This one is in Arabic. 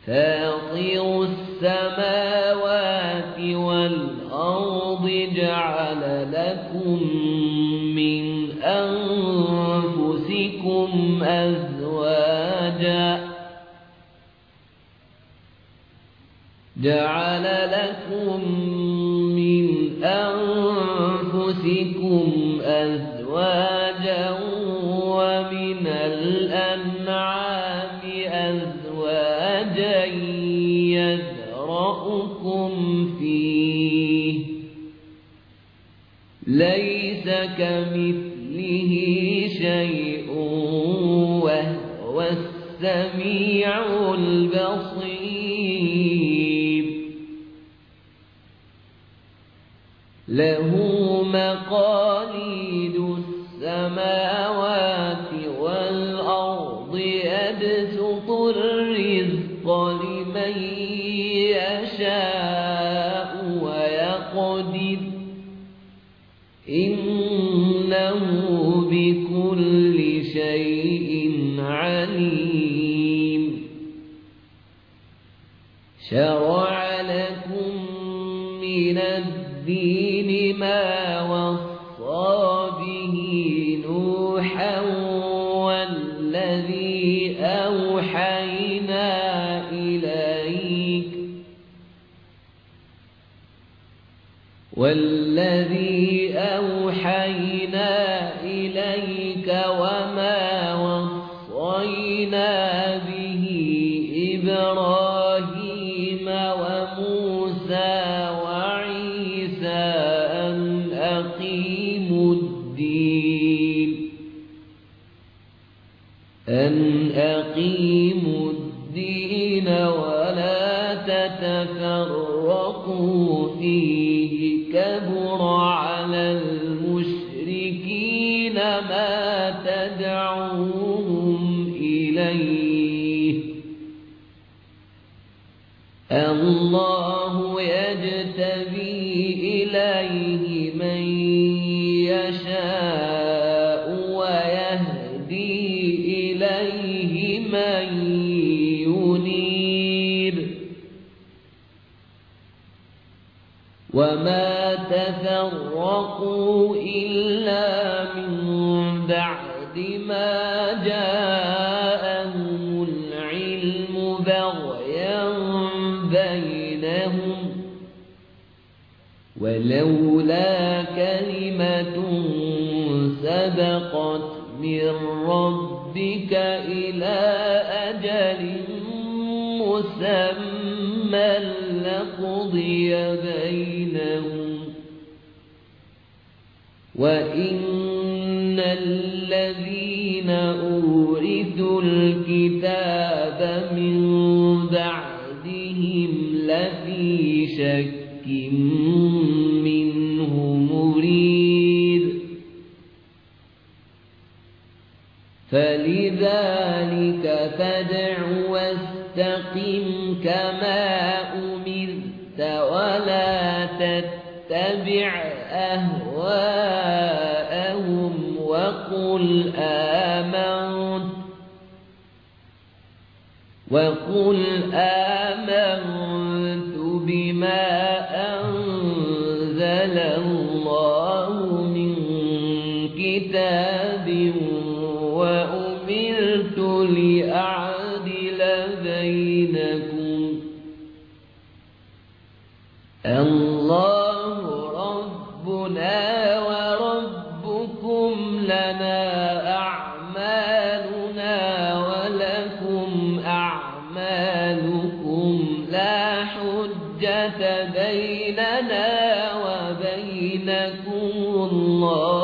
فاطر السماوات والأرض جعل لكم من أنفسكم أزواجا ومن الأنعام أزواجا يذرأكم فيه ليس كمثله شيء وهو السميع البصير له مقاليد السماوات والأرض يبسط الرزق لمن يشاء ويقدر إنه بكل شيء عليم شرع لكم من الدين ما وصى به نوحا والذي أوحينا إليك وما وصينا به إبراهيم وموسى وعيسى أن أقيموا الدين ولا تتفرقوا فيه كبر على المشركين ما تدعوهم إليه الله يجتبي إليه من يشاء ويهدي إليه من ينيب وما تفرقوا إلا من بعد ما جاءهم العلم بغيا بينهم ولولا كلمة سبقت من ربك إلى أجل مسمى لقضي بينهم وإن الذين أورثوا الكتاب من بعدهم لفي شك منه مريب فلذلك فادع واستقم كما أمرت ولا تتبع أهواءهم وقل آمنت بما أنزل الله من كتاب وأمرت لأعدل بينكم الله ربنا وربكم لنا أعمالنا ولكم أعمالكم لا حجة بيننا وبينكم الله